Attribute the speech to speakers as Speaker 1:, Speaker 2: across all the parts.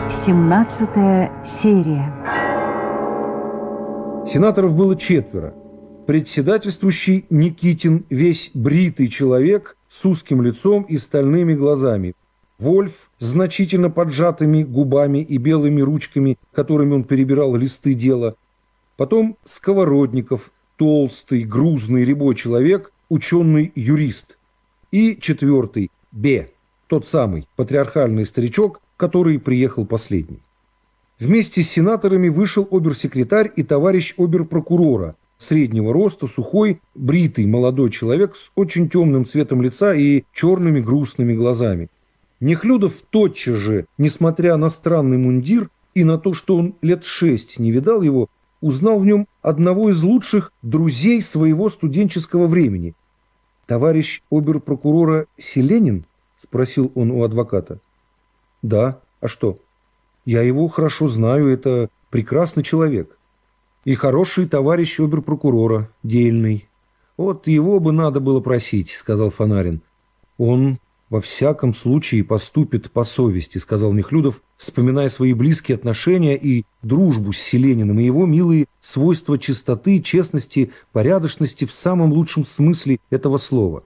Speaker 1: 17-я серия.
Speaker 2: Сенаторов было 4. Председательствующий Никитин, весь бритый человек с узким лицом и стальными глазами. Вольф с значительно поджатыми губами и белыми ручками, которыми он перебирал листы дела. Потом Сковородников, толстый, грузный, рябой человек, ученый-юрист. И 4. Б, тот самый патриархальный старичок, который приехал последний. Вместе с сенаторами вышел обер-секретарь и товарищ обер-прокурора, среднего роста, сухой, бритый молодой человек с очень темным цветом лица и черными грустными глазами. Нехлюдов тотчас же, несмотря на странный мундир и на то, что он лет 6 не видал его, узнал в нем одного из лучших друзей своего студенческого времени. «Товарищ обер-прокурора Селенин?» – спросил он у адвоката. «Да, а что? Я его хорошо знаю, это прекрасный человек. И хороший товарищ обер-прокурора, дельный. Вот его бы надо было просить», – сказал Фонарин. «Он во всяком случае поступит по совести», – сказал Нехлюдов, вспоминая свои близкие отношения и дружбу с Селениным, и его милые свойства чистоты, честности, порядочности в самом лучшем смысле этого слова.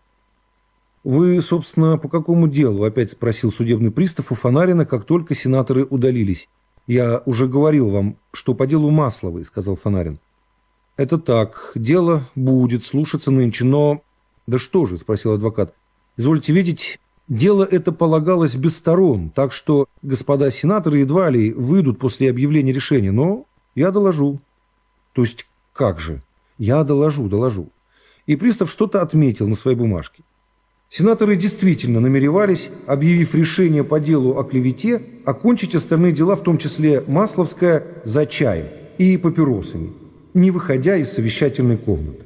Speaker 2: «Вы, собственно, по какому делу?» – опять спросил судебный пристав у Фонарина, как только сенаторы удалились. «Я уже говорил вам, что по делу Масловой», – сказал Фонарин. «Это так, дело будет слушаться нынче, но...» «Да что же?» – спросил адвокат. «Извольте видеть, дело это полагалось без сторон, так что господа сенаторы едва ли выйдут после объявления решения, но я доложу». «То есть как же?» «Я доложу». И пристав что-то отметил на своей бумажке. Сенаторы действительно намеревались, объявив решение по делу о клевете, окончить остальные дела, в том числе Масловская, за чаем и папиросами, не выходя из совещательной комнаты.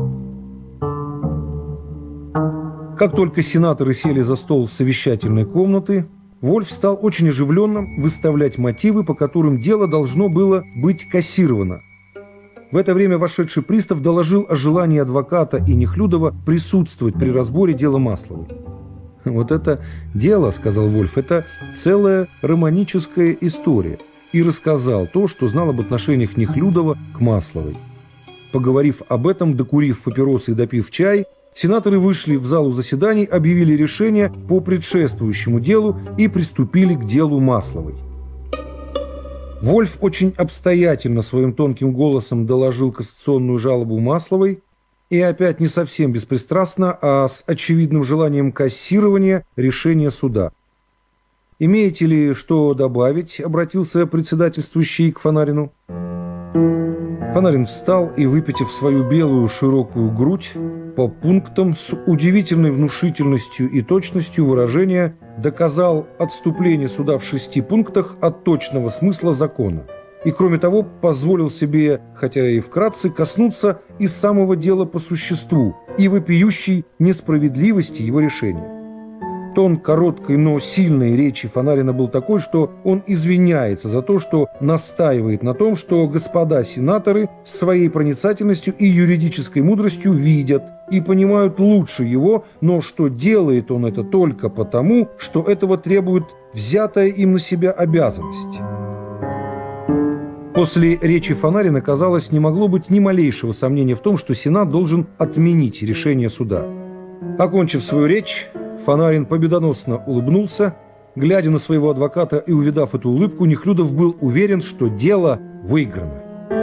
Speaker 2: Как только сенаторы сели за стол совещательной комнаты, Вольф стал очень оживленно выставлять мотивы, по которым дело должно было быть кассировано. В это время вошедший пристав доложил о желании адвоката и Нехлюдова присутствовать при разборе дела Масловой. «Вот это дело, — сказал Вольф, — это целая романическая история», и рассказал то, что знал об отношениях Нехлюдова к Масловой. Поговорив об этом, докурив папиросы и допив чай, сенаторы вышли в залу заседаний, объявили решение по предшествующему делу и приступили к делу Масловой. Вольф очень обстоятельно своим тонким голосом доложил кассационную жалобу Масловой и опять не совсем беспристрастно, а с очевидным желанием кассирования решения суда. «Имеете ли что добавить?» – обратился председательствующий к Фонарину. Фонарин встал и, выпитив свою белую широкую грудь, по пунктам с удивительной внушительностью и точностью выражения доказал отступление суда в 6 пунктах от точного смысла закона. И, кроме того, позволил себе, хотя и вкратце, коснуться и самого дела по существу, и вопиющей несправедливости его решения. Тон короткой, но сильной речи Фонарина был такой, что он извиняется за то, что настаивает на том, что господа сенаторы своей проницательностью и юридической мудростью видят и понимают лучше его, но что делает он это только потому, что этого требует взятая им на себя обязанность. После речи Фонарина, казалось, не могло быть ни малейшего сомнения в том, что Сенат должен отменить решение суда. Окончив свою речь, Фонарин победоносно улыбнулся. Глядя на своего адвоката и увидав эту улыбку, Нехлюдов был уверен, что дело выиграно.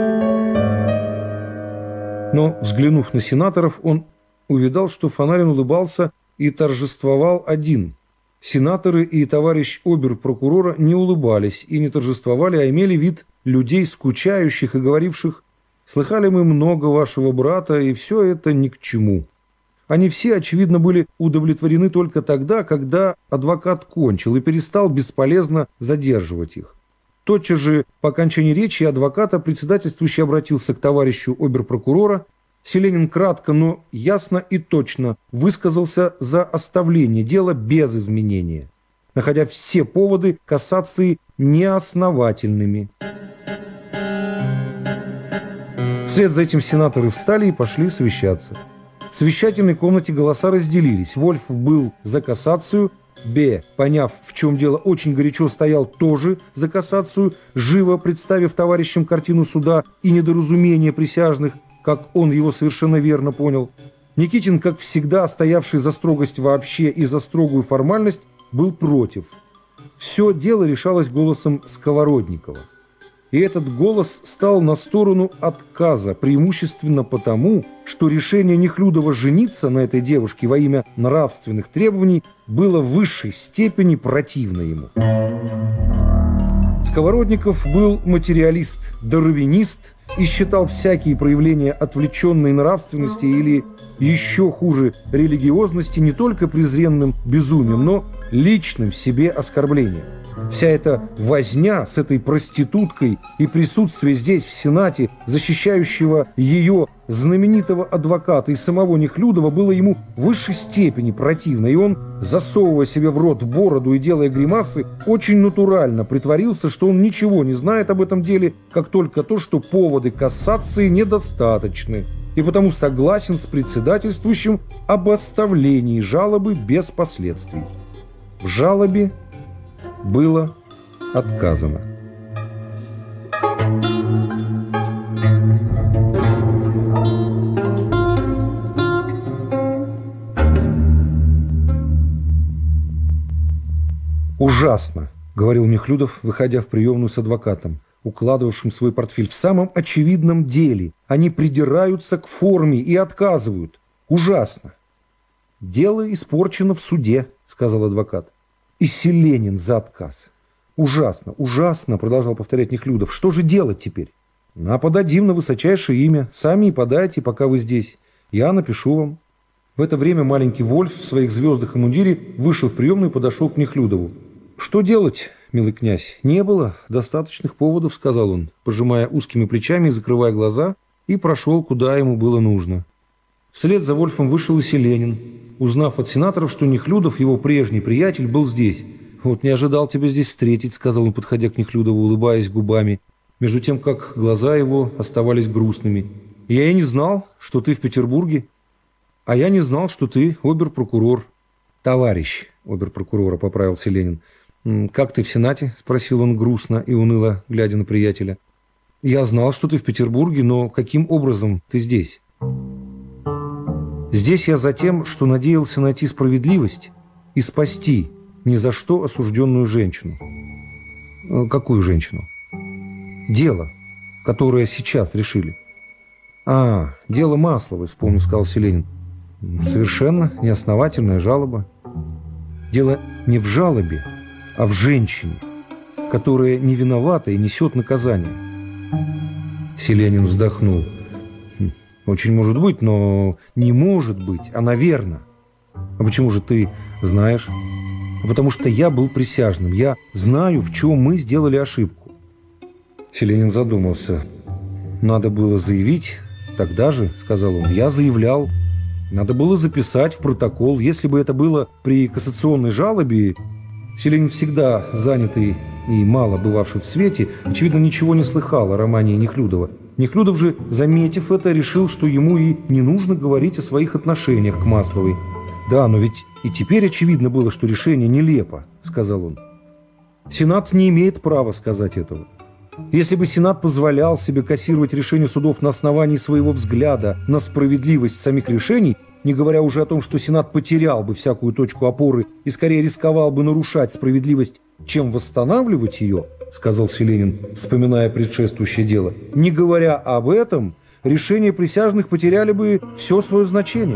Speaker 2: Но, взглянув на сенаторов, он увидал, что Фонарин улыбался и торжествовал один. Сенаторы и товарищ обер-прокурора не улыбались и не торжествовали, а имели вид людей скучающих и говоривших: «Слыхали мы много вашего брата, и все это ни к чему». Они все, очевидно, были удовлетворены только тогда, когда адвокат кончил и перестал бесполезно задерживать их. Тотчас же, по окончании речи адвоката, председательствующий обратился к товарищу обер-прокурора. Селенин кратко, но ясно и точно высказался за оставление дела без изменения, находя все поводы кассации неосновательными. Вслед за этим сенаторы встали и пошли совещаться. В совещательной комнате голоса разделились. Вольф был за кассацию, Б, поняв, в чем дело, очень горячо стоял тоже за кассацию, живо представив товарищам картину суда и недоразумения присяжных, как он его совершенно верно понял. Никитин, как всегда, стоявший за строгость вообще и за строгую формальность, был против. Все дело решалось голосом Сковородникова. И этот голос стал на сторону отказа, преимущественно потому, что решение Нехлюдова жениться на этой девушке во имя нравственных требований было в высшей степени противно ему. Сковородников был материалист, дарвинист и считал всякие проявления отвлеченной нравственности или, еще хуже, религиозности не только презренным безумием, но личным в себе оскорблением. Вся эта возня с этой проституткой и присутствие здесь, в Сенате, защищающего ее знаменитого адвоката и самого Нехлюдова, было ему в высшей степени противно, и он, засовывая себе в рот бороду и делая гримасы, очень натурально притворился, что он ничего не знает об этом деле, как только то, что поводы кассации недостаточны, и потому согласен с председательствующим об оставлении жалобы без последствий. В жалобе было отказано. «Ужасно», — говорил Нехлюдов, выходя в приемную с адвокатом, укладывавшим свой портфель. «В самом очевидном деле они придираются к форме и отказывают. Ужасно». «Дело испорчено в суде», — сказал адвокат. «И Селенин за отказ». «Ужасно, ужасно», — продолжал повторять Нехлюдов. «Что же делать теперь?» «А подадим на высочайшее имя. Сами и подайте, пока вы здесь. Я напишу вам». В это время маленький Вольф в своих звездах и мундире вышел в приемную и подошел к Нехлюдову. «Что делать, милый князь? Не было достаточных поводов», — сказал он, пожимая узкими плечами и закрывая глаза, и прошел, куда ему было нужно. Вслед за Вольфом вышел и Селенин, узнав от сенаторов, что Нехлюдов, его прежний приятель, был здесь. «Вот не ожидал тебя здесь встретить», — сказал он, подходя к Нехлюдову, улыбаясь губами, между тем, как глаза его оставались грустными. «Я и не знал, что ты в Петербурге, а я не знал, что ты обер-прокурор». «Товарищ обер-прокурора», — поправил Селенин. «Как ты в Сенате?» — спросил он грустно и уныло, глядя на приятеля. «Я знал, что ты в Петербурге, но каким образом ты здесь?» «Здесь я за тем, что надеялся найти справедливость и спасти ни за что осужденную женщину». «Какую женщину?» «Дело, которое сейчас решили». «Дело Масловой», — вспомнил, сказал Селенин. «Совершенно неосновательная жалоба». «Дело не в жалобе, а в женщине, которая не виновата и несет наказание». Селенин вздохнул. «Очень может быть, но не может быть, а наверно». «А почему же ты знаешь?» «Потому что я был присяжным. Я знаю, в чем мы сделали ошибку». Селенин задумался. «Надо было заявить тогда же», — сказал он. «Я заявлял. Надо было записать в протокол. Если бы это было при кассационной жалобе...» Селенин, всегда занятый и мало бывавший в свете, очевидно, ничего не слыхал о романе Нехлюдова. Нехлюдов же, заметив это, решил, что ему и не нужно говорить о своих отношениях к Масловой. «Да, но ведь и теперь очевидно было, что решение нелепо», — сказал он. «Сенат не имеет права сказать этого. Если бы Сенат позволял себе кассировать решения судов на основании своего взгляда на справедливость самих решений, не говоря уже о том, что Сенат потерял бы всякую точку опоры и скорее рисковал бы нарушать справедливость, чем восстанавливать ее», — сказал Селенин, вспоминая предшествующее дело, «не говоря об этом, решения присяжных потеряли бы все свое значение.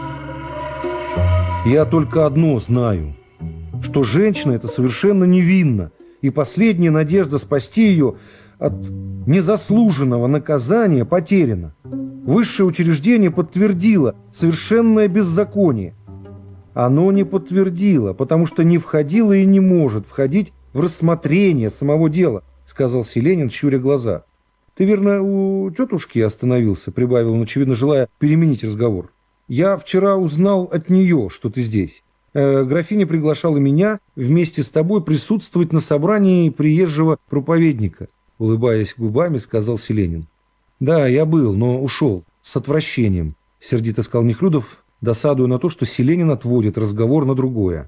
Speaker 2: Я только одно знаю, что женщина эта совершенно невинна, и последняя надежда спасти ее от незаслуженного наказания потеряна. Высшее учреждение подтвердило совершенное беззаконие. Оно не подтвердило, потому что не входило и не может входить в рассмотрение самого дела», — сказал Селенин, щуря глаза. «Ты, верно, у тетушки остановился?» — прибавил он, очевидно, желая переменить разговор. «Я вчера узнал от нее, что ты здесь. Графиня приглашала меня вместе с тобой присутствовать на собрании приезжего проповедника», — улыбаясь губами, сказал Селенин. «Да, я был, но ушел. С отвращением», — сердито сказал Нехлюдов, досадуя на то, что Селенин отводит разговор на другое.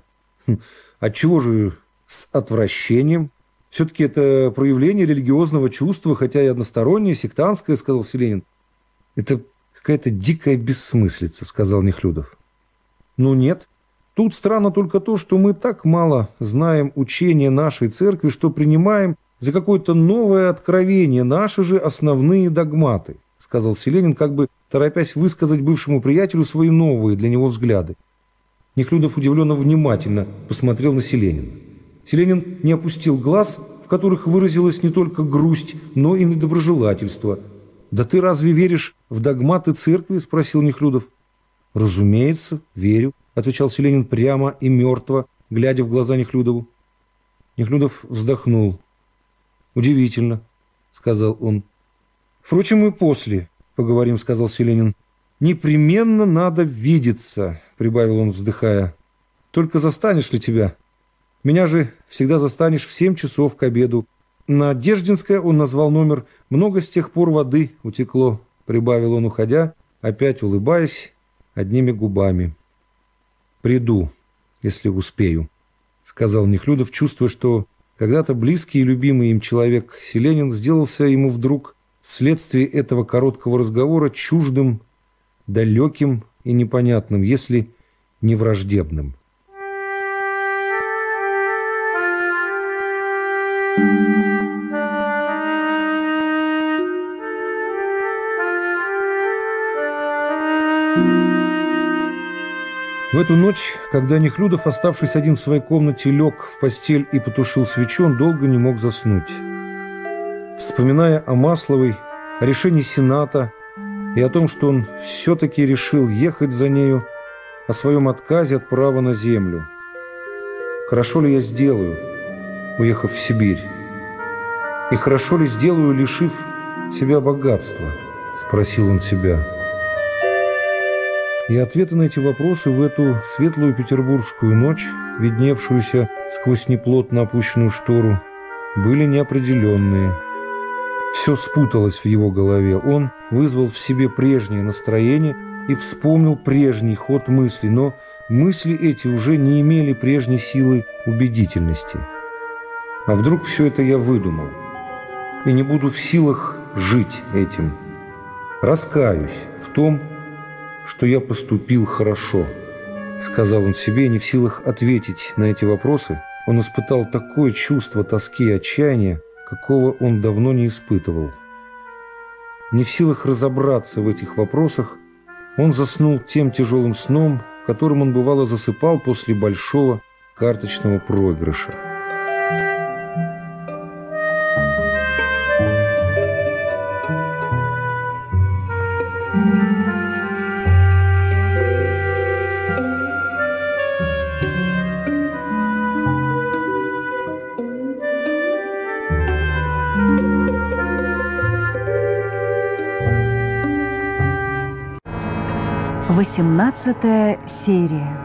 Speaker 2: Отчего же с отвращением? Все-таки это проявление религиозного чувства, хотя и одностороннее, сектантское, сказал Селенин. Это какая-то дикая бессмыслица, сказал Нехлюдов. Ну нет. Тут странно только то, что мы так мало знаем учения нашей церкви, что принимаем за какое-то новое откровение наши же основные догматы, сказал Селенин, как бы торопясь высказать бывшему приятелю свои новые для него взгляды. Нехлюдов удивленно внимательно посмотрел на Селенина. Селенин не опустил глаз, в которых выразилась не только грусть, но и недоброжелательство. «Да ты разве веришь в догматы церкви?» – спросил Нехлюдов. «Разумеется, верю», – отвечал Селенин прямо и мертво, глядя в глаза Нехлюдову. Нехлюдов вздохнул. «Удивительно», – сказал он. «Впрочем, и после поговорим», – сказал Селенин. «Непременно надо видеться», – прибавил он, вздыхая. «Только застанешь ли тебя? Меня же всегда застанешь в 7 часов к обеду. На Деждинское он назвал номер. Много с тех пор воды утекло», – прибавил он, уходя, опять улыбаясь одними губами. «Приду, если успею», – сказал Нехлюдов, чувствуя, что когда-то близкий и любимый им человек Селенин сделался ему вдруг вследствие этого короткого разговора чуждым, далеким и непонятным, если не враждебным. В эту ночь, когда Нехлюдов, оставшись один в своей комнате, лег в постель и потушил свечу, он долго не мог заснуть. Вспоминая о Масловой, о решении Сената и о том, что он все-таки решил ехать за нею, о своем отказе от права на землю. Хорошо ли я сделаю, уехав в Сибирь? И хорошо ли сделаю, лишив себя богатства? Спросил он себя. И ответы на эти вопросы в эту светлую петербургскую ночь, видневшуюся сквозь неплотно опущенную штору, были неопределенные. Все спуталось в его голове. Он вызвал в себе прежнее настроение и вспомнил прежний ход мыслей, но мысли эти уже не имели прежней силы убедительности. А вдруг все это я выдумал и не буду в силах жить этим? Раскаюсь в том, что я поступил хорошо, сказал он себе, не в силах ответить на эти вопросы. Он испытал такое чувство тоски и отчаяния, какого он давно не испытывал. Не в силах разобраться в этих вопросах, он заснул тем тяжелым сном, которым он бывало засыпал после большого карточного проигрыша.
Speaker 1: Восемнадцатая серия.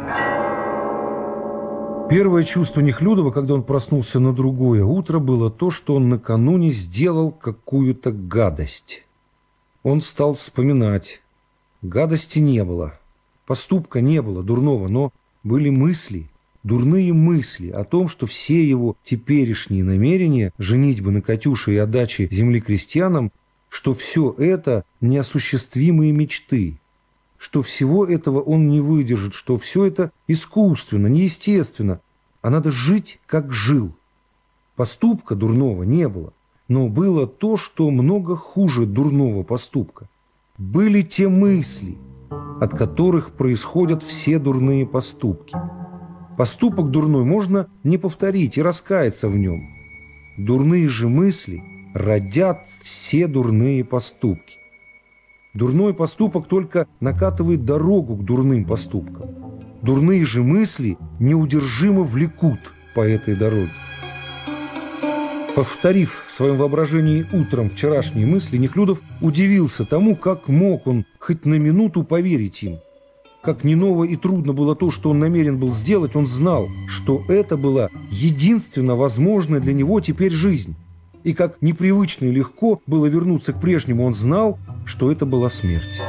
Speaker 2: Первое чувство Нехлюдова, когда он проснулся на другое утро, было то, что он накануне сделал какую-то гадость. Он стал вспоминать. Гадости не было, поступка не было дурного, но были мысли, дурные мысли о том, что все его теперешние намерения, женитьбы на Катюше и отдаче земли крестьянам, что все это неосуществимые мечты, что всего этого он не выдержит, что все это искусственно, неестественно, а надо жить, как жил. Поступка дурного не было, но было то, что много хуже дурного поступка. Были те мысли, от которых происходят все дурные поступки. Поступок дурной можно не повторить и раскаяться в нем. Дурные же мысли родят все дурные поступки. Дурной поступок только накатывает дорогу к дурным поступкам. Дурные же мысли неудержимо влекут по этой дороге. Повторив в своем воображении утром вчерашние мысли, Нехлюдов удивился тому, как мог он хоть на минуту поверить им. Как не ново и трудно было то, что он намерен был сделать, он знал, что это была единственно возможная для него теперь жизнь. И как непривычно и легко было вернуться к прежнему, он знал, что это была смерть.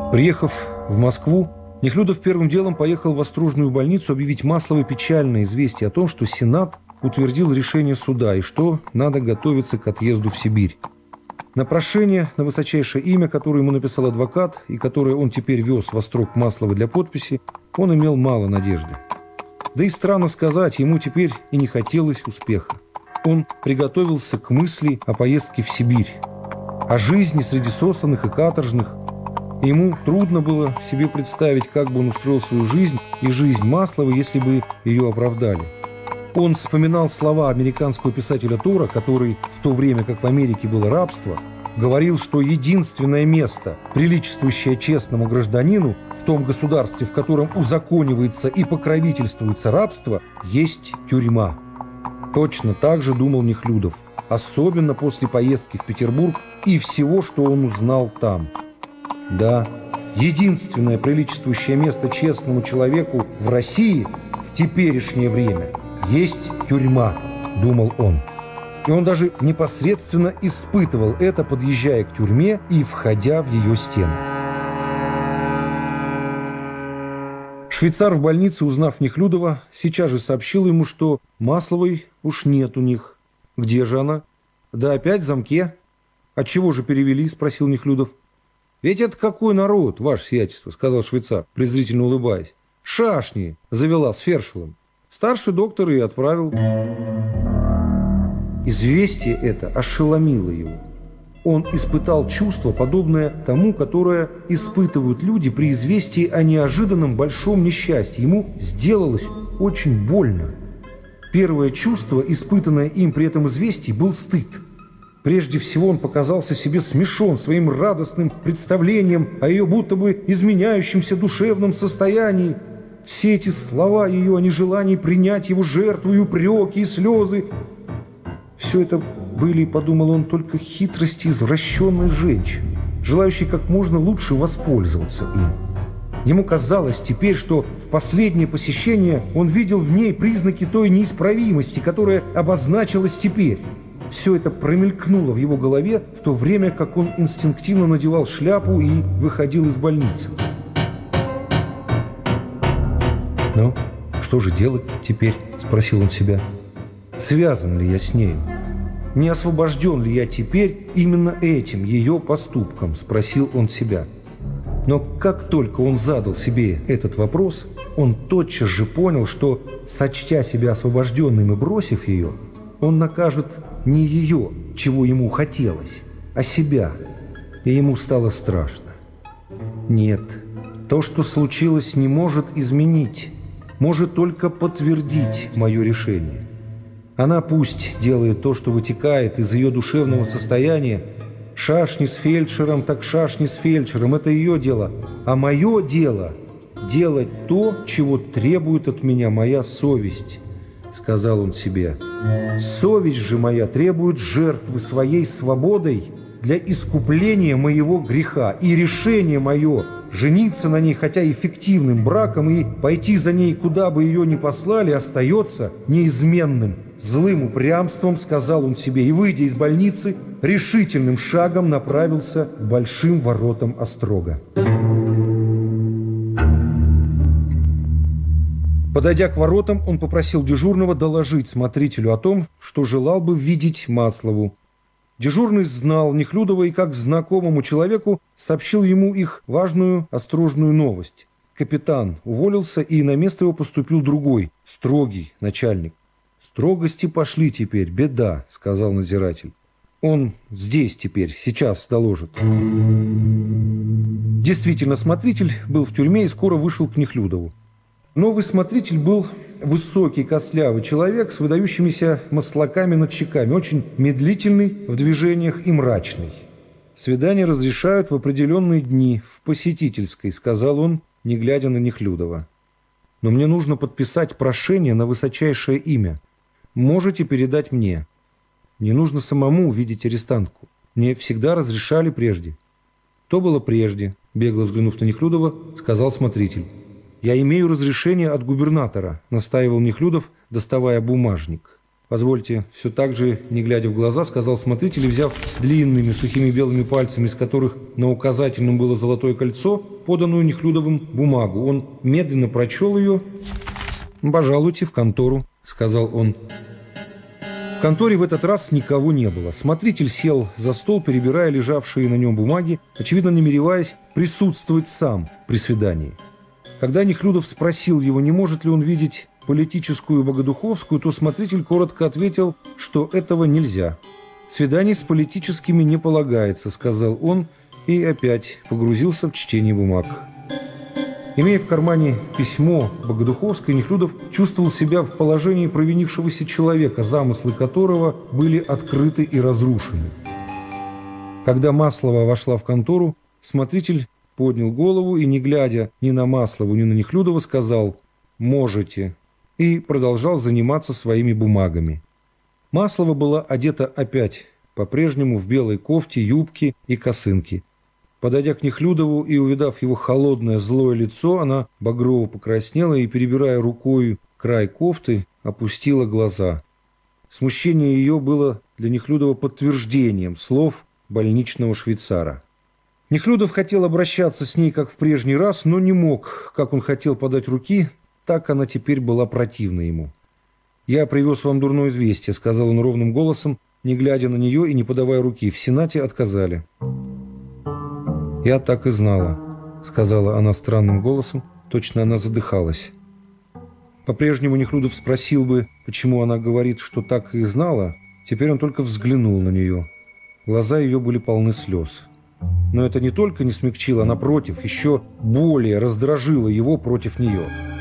Speaker 2: Приехав в Москву, Нехлюдов первым делом поехал в Острожную больницу объявить Масловой печальное известие о том, что Сенат утвердил решение суда и что надо готовиться к отъезду в Сибирь. На прошение на высочайшее имя, которое ему написал адвокат и которое он теперь вез в Острог Масловой для подписи, он имел мало надежды. Да и странно сказать, ему теперь и не хотелось успеха. Он приготовился к мысли о поездке в Сибирь, о жизни среди сосланных и каторжных. И ему трудно было себе представить, как бы он устроил свою жизнь и жизнь Масловой, если бы ее оправдали. Он вспоминал слова американского писателя Тора, который в то время, как в Америке было рабство, говорил, что единственное место, приличествующее честному гражданину в том государстве, в котором узаконивается и покровительствуется рабство, есть тюрьма. Точно так же думал Нехлюдов, особенно после поездки в Петербург и всего, что он узнал там. Да, единственное приличествующее место честному человеку в России в теперешнее время есть тюрьма, думал он. И он даже непосредственно испытывал это, подъезжая к тюрьме и входя в ее стены. Швейцар в больнице, узнав Нехлюдова, сейчас же сообщил ему, что Масловой уж нет у них. Где же она? Да опять в замке. Отчего же перевели? Спросил Нехлюдов. Ведь это какой народ, ваше сиятельство, сказал швейцар, презрительно улыбаясь. Шашни завела с Фершелом. Старший доктор и отправил. Известие это ошеломило его. Он испытал чувство, подобное тому, которое испытывают люди при известии о неожиданном большом несчастье. Ему сделалось очень больно. Первое чувство, испытанное им при этом известии, был стыд. Прежде всего он показался себе смешон своим радостным представлением о ее будто бы изменяющемся душевном состоянии. Все эти слова ее о нежелании принять его жертву, и упреки, и слезы – все это были, подумал он, только хитрости извращенной женщины, желающей как можно лучше воспользоваться им. Ему казалось теперь, что в последнее посещение он видел в ней признаки той неисправимости, которая обозначилась теперь. Все это промелькнуло в его голове в то время, как он инстинктивно надевал шляпу и выходил из больницы. «Ну, что же делать теперь?» – спросил он себя. «Связан ли я с нею? Не освобожден ли я теперь именно этим ее поступком?» – спросил он себя. Но как только он задал себе этот вопрос, он тотчас же понял, что, сочтя себя освобожденным и бросив ее, он накажет не ее, чего ему хотелось, а себя. И ему стало страшно. Нет, то, что случилось, не может изменить, может только подтвердить мое решение. Она пусть делает то, что вытекает из ее душевного состояния. Шашни с фельдшером, так шашни с фельдшером – это ее дело. А мое дело – делать то, чего требует от меня моя совесть, сказал он себе. Совесть же моя требует жертвы своей свободой для искупления моего греха. И решение мое – жениться на ней, хотя и фиктивным браком, и пойти за ней, куда бы ее ни послали, остается неизменным. Злым упрямством сказал он себе и, выйдя из больницы, решительным шагом направился к большим воротам Острога. Подойдя к воротам, он попросил дежурного доложить смотрителю о том, что желал бы видеть Маслову. Дежурный знал Нехлюдова и, как знакомому человеку, сообщил ему их важную острожную новость. Капитан уволился, и на место его поступил другой, строгий начальник. «Строгости пошли теперь, беда», — сказал надзиратель. «Он здесь теперь, сейчас доложит». Действительно, смотритель был в тюрьме и скоро вышел к Нехлюдову. Новый смотритель был высокий, костлявый человек с выдающимися маслаками над щеками, очень медлительный в движениях и мрачный. «Свидания разрешают в определенные дни в посетительской», — сказал он, не глядя на Нехлюдова. «Но мне нужно подписать прошение на высочайшее имя. Можете передать мне. Не нужно самому увидеть арестантку. Мне всегда разрешали прежде». «То было прежде», — бегло взглянув на Нехлюдова, сказал смотритель. «Я имею разрешение от губернатора», — настаивал Нехлюдов, доставая бумажник. «Позвольте», все так же, не глядя в глаза, сказал смотритель, и, взяв длинными сухими белыми пальцами, из которых на указательном было золотое кольцо, поданную Нехлюдовым бумагу, он медленно прочел ее. «Пожалуйте в контору», — сказал он. В конторе в этот раз никого не было. Смотритель сел за стол, перебирая лежавшие на нем бумаги, очевидно намереваясь присутствовать сам при свидании. Когда Нехлюдов спросил его, не может ли он видеть политическую Богодуховскую, то смотритель коротко ответил, что этого нельзя. «Свиданий с политическими не полагается», — сказал он, и опять погрузился в чтение бумаг. Имея в кармане письмо Богодуховской, Нехлюдов чувствовал себя в положении провинившегося человека, замыслы которого были открыты и разрушены. Когда Маслова вошла в контору, смотритель поднял голову и, не глядя ни на Маслову, ни на Нехлюдова, сказал «можете» и продолжал заниматься своими бумагами. Маслова была одета опять по-прежнему в белой кофте, юбке и косынке. Подойдя к Нехлюдову и увидав его холодное злое лицо, она багрово покраснела и, перебирая рукой край кофты, опустила глаза. Смущение ее было для Нехлюдова подтверждением слов больничного швейцара. Нехлюдов хотел обращаться с ней, как в прежний раз, но не мог, как он хотел подать руки, так она теперь была противна ему. «Я привез вам дурное известие», — сказал он ровным голосом, не глядя на нее и не подавая руки. «В Сенате отказали». «Я так и знала», — сказала она странным голосом, точно она задыхалась. По-прежнему Нехлюдов спросил бы, почему она говорит, что так и знала. Теперь он только взглянул на нее. Глаза ее были полны слез. Но это не только не смягчило, а напротив, еще более раздражило его против нее.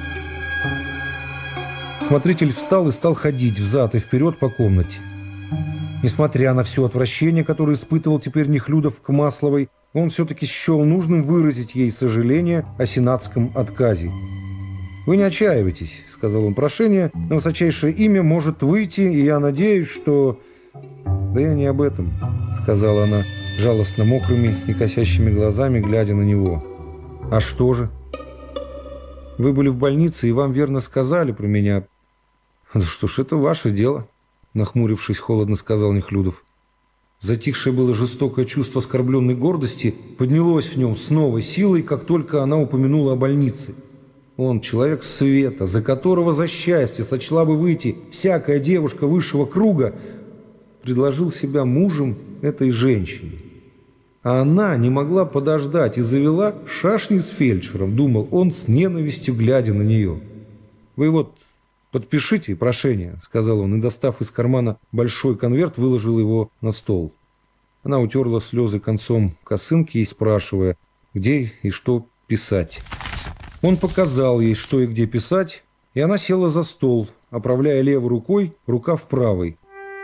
Speaker 2: Смотритель встал и стал ходить взад и вперед по комнате. Несмотря на все отвращение, которое испытывал теперь Нехлюдов к Масловой, он все-таки счел нужным выразить ей сожаление о сенатском отказе. «Вы не отчаивайтесь», — сказал он, — «прошение на высочайшее имя может выйти, и я надеюсь, что...» «Да я не об этом», — сказала она, жалостно мокрыми и косящими глазами, глядя на него. «А что же?» «Вы были в больнице, и вам верно сказали про меня». «Да что ж, это ваше дело», — нахмурившись, холодно сказал Нехлюдов. Затихшее было жестокое чувство оскорбленной гордости поднялось в нем с новой силой, как только она упомянула о больнице. Он, человек света, за которого за счастье сочла бы выйти всякая девушка высшего круга, предложил себя мужем этой женщине. А она не могла подождать и завела шашни с фельдшером, думал он с ненавистью, глядя на нее. «Вы вот подпишите прошение», — сказал он, и, достав из кармана большой конверт, выложил его на стол. Она утерла слезы концом косынки и спрашивая, где и что писать. Он показал ей, что и где писать, и она села за стол, оправляя левой рукой рукав правой.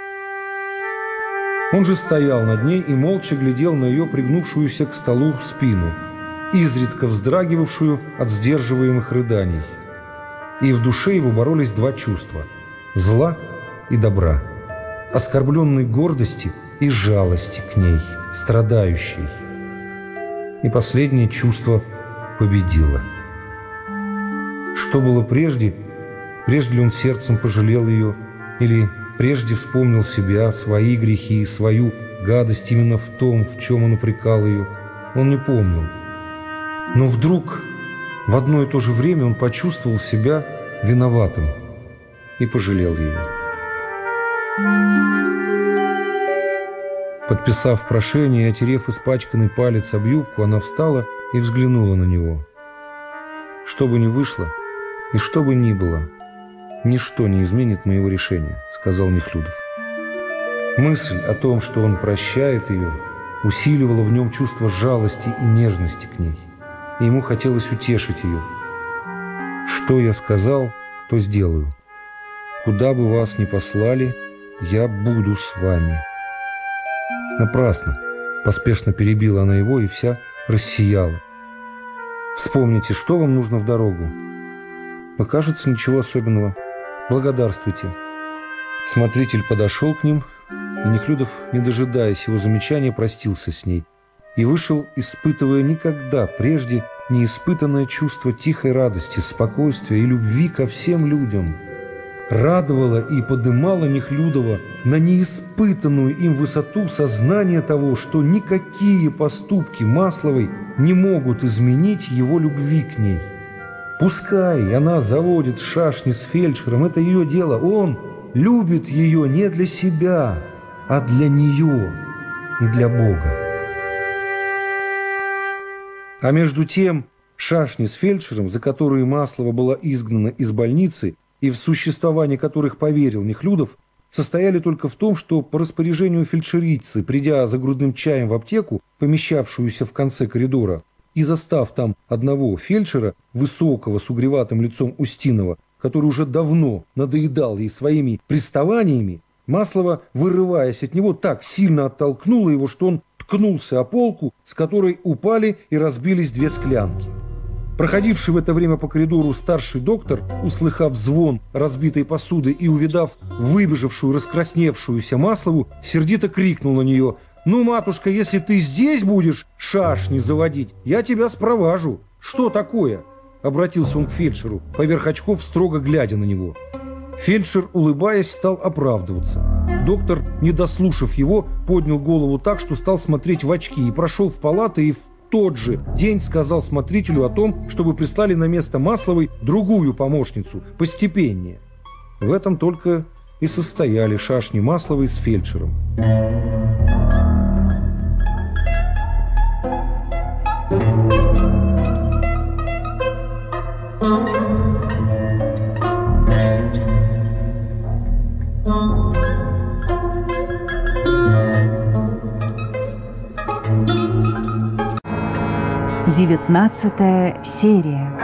Speaker 2: Он же стоял над ней и молча глядел на ее пригнувшуюся к столу спину, изредка вздрагивавшую от сдерживаемых рыданий. И в душе его боролись два чувства – зла и добра, оскорбленной гордости и жалости к ней, страдающей. И последнее чувство победило. Что было прежде? Прежде ли он сердцем пожалел ее, или прежде вспомнил себя, свои грехи, свою гадость именно в том, в чем он упрекал ее? Он не помнил. Но вдруг в одно и то же время он почувствовал себя виноватым и пожалел ее. Подписав прошение и отерев испачканный палец об юбку, она встала и взглянула на него. «Что бы ни вышло и что бы ни было, ничто не изменит моего решения», — сказал Нехлюдов. Мысль о том, что он прощает ее, усиливала в нем чувство жалости и нежности к ней, и ему хотелось утешить ее. «Что я сказал, то сделаю. Куда бы вас ни послали, я буду с вами». Напрасно поспешно перебила она его и вся рассияла. «Вспомните, что вам нужно в дорогу?» «Кажется, ничего особенного. Благодарствуйте». Смотритель подошел к ним, и Нехлюдов, не дожидаясь его замечания, простился с ней и вышел, испытывая никогда прежде неиспытанное чувство тихой радости, спокойствия и любви ко всем людям. радовало и подымало Нехлюдова на неиспытанную им высоту сознание того, что никакие поступки Масловой не могут изменить его любви к ней. Пускай она заводит шашни с фельдшером, это ее дело. Он любит ее не для себя, а для нее и для Бога. А между тем шашни с фельдшером, за которые Маслова была изгнана из больницы и в существование которых поверил Нехлюдов, состояли только в том, что по распоряжению фельдшерицы, придя за грудным чаем в аптеку, помещавшуюся в конце коридора, и застав там одного фельдшера, высокого с угреватым лицом Устинова, который уже давно надоедал ей своими приставаниями, Маслова, вырываясь от него, так сильно оттолкнула его, что он ткнулся о полку, с которой упали и разбились две склянки. Проходивший в это время по коридору старший доктор, услыхав звон разбитой посуды и увидав выбежавшую, раскрасневшуюся Маслову, сердито крикнул на нее: «Ну, матушка, если ты здесь будешь шашни заводить, я тебя спроважу. Что такое?» Обратился он к фельдшеру, поверх очков строго глядя на него. Фельдшер, улыбаясь, стал оправдываться. Доктор, не дослушав его, поднял голову так, что стал смотреть в очки, и прошел в палаты, и в тот же день сказал смотрителю о том, чтобы прислали на место Масловой другую помощницу, постепеннее. В этом только и состояли шашни Масловой с фельдшером.
Speaker 1: Девятнадцатая серия.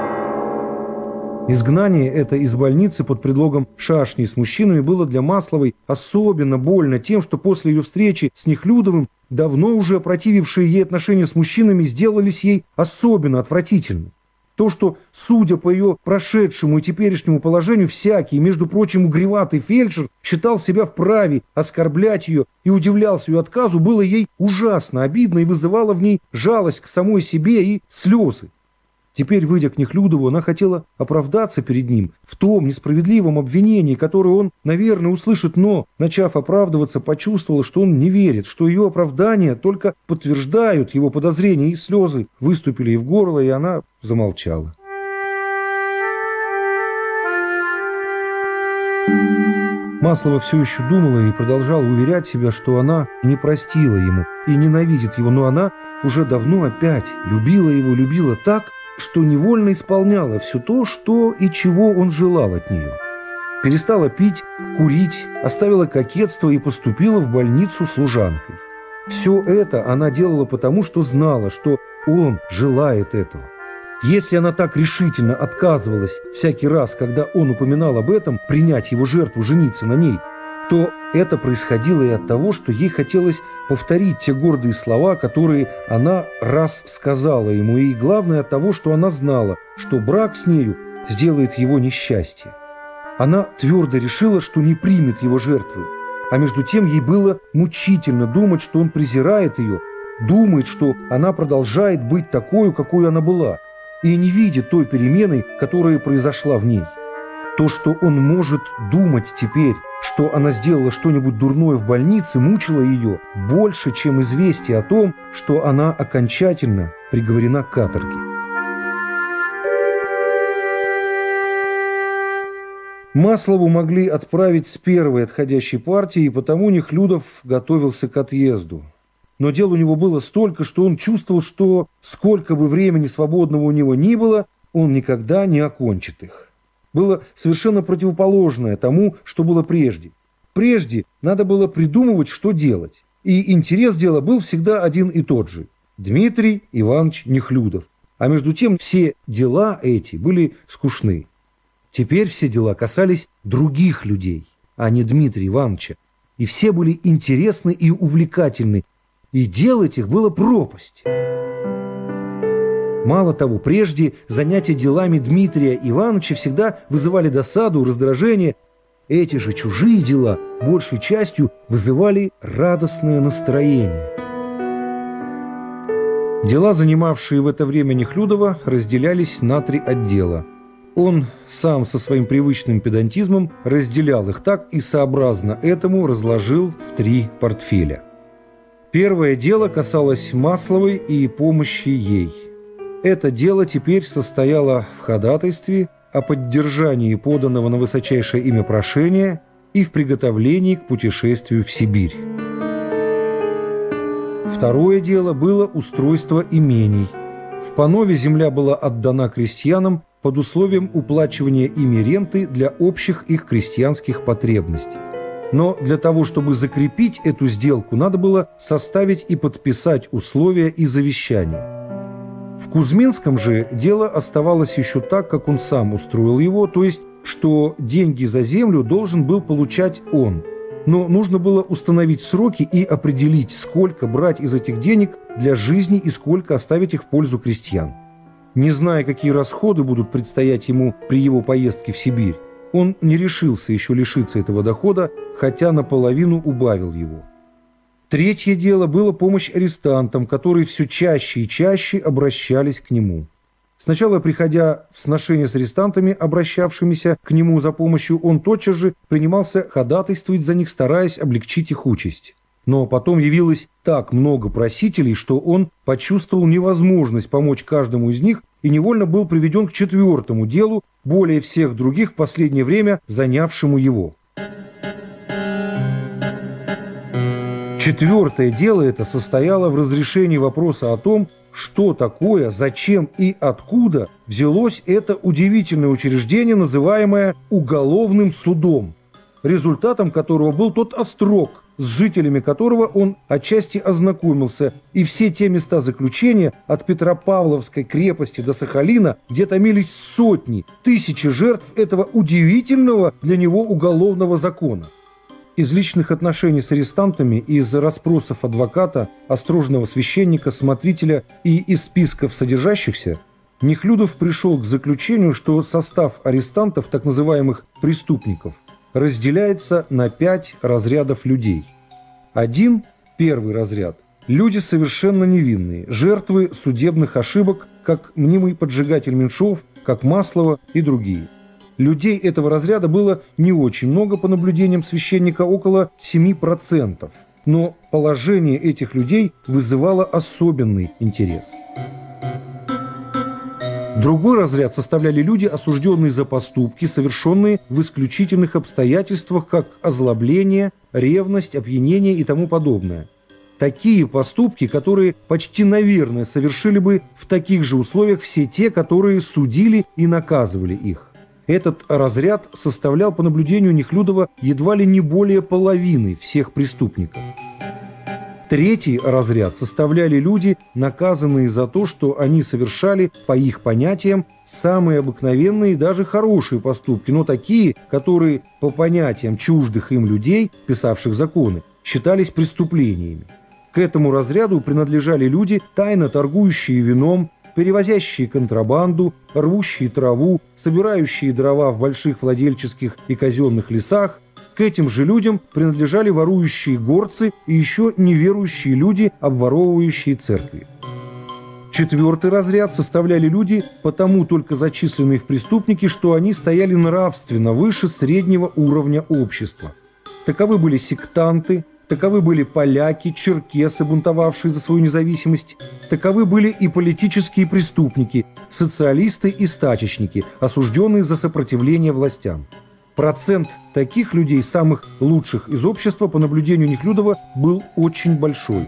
Speaker 2: Изгнание это из больницы под предлогом шашни с мужчинами было для Масловой особенно больно тем, что после ее встречи с Нехлюдовым давно уже опротивившие ей отношения с мужчинами сделались ей особенно отвратительны. То, что, судя по ее прошедшему и теперешнему положению, всякий, между прочим, угреватый фельдшер считал себя вправе оскорблять ее и удивлялся ее отказу, было ей ужасно обидно и вызывало в ней жалость к самой себе и слезы. Теперь, выйдя к Нехлюдову, она хотела оправдаться перед ним в том несправедливом обвинении, которое он, наверное, услышит, но, начав оправдываться, почувствовала, что он не верит, что ее оправдания только подтверждают его подозрения, и слезы выступили ей в горло, и она замолчала. Маслова все еще думала и продолжала уверять себя, что она не простила ему и ненавидит его, но она уже давно опять любила его, любила так, что невольно исполняла все то, что и чего он желал от нее. Перестала пить, курить, оставила кокетство и поступила в больницу служанкой. Все это она делала потому, что знала, что он желает этого. Если она так решительно отказывалась всякий раз, когда он упоминал об этом, принять его жертву, жениться на ней, то это происходило и от того, что ей хотелось повторить те гордые слова, которые она раз сказала ему, и главное от того, что она знала, что брак с нею сделает его несчастье. Она твердо решила, что не примет его жертвы, а между тем ей было мучительно думать, что он презирает ее, думает, что она продолжает быть такой, какой она была, и не видит той перемены, которая произошла в ней. То, что он может думать теперь, что она сделала что-нибудь дурное в больнице, мучило ее больше, чем известие о том, что она окончательно приговорена к каторге. Маслову могли отправить с первой отходящей партии, и потому Нехлюдов готовился к отъезду. Но дел у него было столько, что он чувствовал, что сколько бы времени свободного у него ни было, он никогда не окончит их. Было совершенно противоположное тому, что было прежде. Прежде надо было придумывать, что делать. И интерес дела был всегда один и тот же – Дмитрий Иванович Нехлюдов. А между тем все дела эти были скучны. Теперь все дела касались других людей, а не Дмитрия Ивановича. И все были интересны и увлекательны. И делать их было пропасть. Мало того, прежде занятия делами Дмитрия Ивановича всегда вызывали досаду, раздражение. Эти же чужие дела большей частью вызывали радостное настроение. Дела, занимавшие в это время Нехлюдова, разделялись на 3 отдела. Он сам со своим привычным педантизмом разделял их так и сообразно этому разложил в 3 портфеля. Первое дело касалось Масловой и помощи ей. Это дело теперь состояло в ходатайстве о поддержании поданного на высочайшее имя прошения и в приготовлении к путешествию в Сибирь. Второе дело было устройство имений. В Панове земля была отдана крестьянам под условием уплачивания ими ренты для общих их крестьянских потребностей. Но для того, чтобы закрепить эту сделку, надо было составить и подписать условия и завещание. В Кузьминском же дело оставалось еще так, как он сам устроил его, то есть, что деньги за землю должен был получать он. Но нужно было установить сроки и определить, сколько брать из этих денег для жизни и сколько оставить их в пользу крестьян. Не зная, какие расходы будут предстоять ему при его поездке в Сибирь, он не решился еще лишиться этого дохода, хотя наполовину убавил его. Третье дело было помощь арестантам, которые все чаще и чаще обращались к нему. Сначала, приходя в сношение с арестантами, обращавшимися к нему за помощью, он тотчас же принимался ходатайствовать за них, стараясь облегчить их участь. Но потом явилось так много просителей, что он почувствовал невозможность помочь каждому из них и невольно был приведен к 4-му делу, более всех других в последнее время занявшему его. 4-е дело это состояло в разрешении вопроса о том, что такое, зачем и откуда взялось это удивительное учреждение, называемое уголовным судом, результатом которого был тот острог, с жителями которого он отчасти ознакомился, и все те места заключения от Петропавловской крепости до Сахалина, где томились сотни, тысячи жертв этого удивительного для него уголовного закона. Из личных отношений с арестантами, из расспросов адвоката, острожного священника, смотрителя и из списков содержащихся, Нехлюдов пришел к заключению, что состав арестантов, так называемых преступников, разделяется на 5 разрядов людей. Первый разряд – люди совершенно невинные, жертвы судебных ошибок, как мнимый поджигатель Меньшов, как Маслова и другие. Людей этого разряда было не очень много, по наблюдениям священника, около 7%, но положение этих людей вызывало особенный интерес. Другой разряд составляли люди, осужденные за поступки, совершенные в исключительных обстоятельствах, как озлобление, ревность, опьянение и тому подобное. Такие поступки, которые почти наверное совершили бы в таких же условиях все те, которые судили и наказывали их. Этот разряд составлял, по наблюдению Нехлюдова, едва ли не более половины всех преступников. Третий разряд составляли люди, наказанные за то, что они совершали, по их понятиям, самые обыкновенные и даже хорошие поступки, но такие, которые, по понятиям чуждых им людей, писавших законы, считались преступлениями. К этому разряду принадлежали люди, тайно торгующие вином, перевозящие контрабанду, рвущие траву, собирающие дрова в больших владельческих и казенных лесах. К этим же людям принадлежали ворующие горцы и еще неверующие люди, обворовывающие церкви. 4-й разряд составляли люди, потому только зачисленные в преступники, что они стояли нравственно выше среднего уровня общества. Таковы были сектанты, таковы были поляки, черкесы, бунтовавшие за свою независимость, таковы были и политические преступники, социалисты и стачечники, осужденные за сопротивление властям. Процент таких людей, самых лучших из общества, по наблюдению Нехлюдова, был очень большой.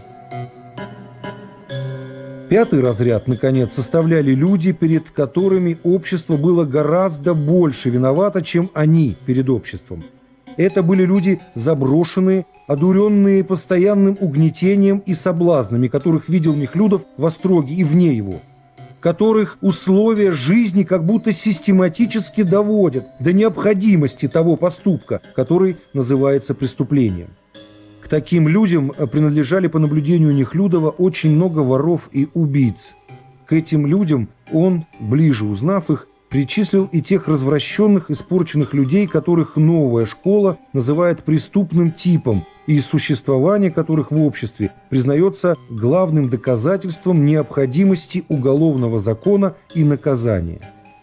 Speaker 2: 5-й разряд, наконец, составляли люди, перед которыми общество было гораздо больше виновато, чем они перед обществом. Это были люди заброшенные, одуренные постоянным угнетением и соблазнами, которых видел Нехлюдов в Остроге и вне его, которых условия жизни как будто систематически доводят до необходимости того поступка, который называется преступлением. К таким людям принадлежали, по наблюдению Нехлюдова, очень много воров и убийц. К этим людям он, ближе узнав их, причислил и тех развращенных, испорченных людей, которых новая школа называет преступным типом, и существование которых в обществе признается главным доказательством необходимости уголовного закона и наказания.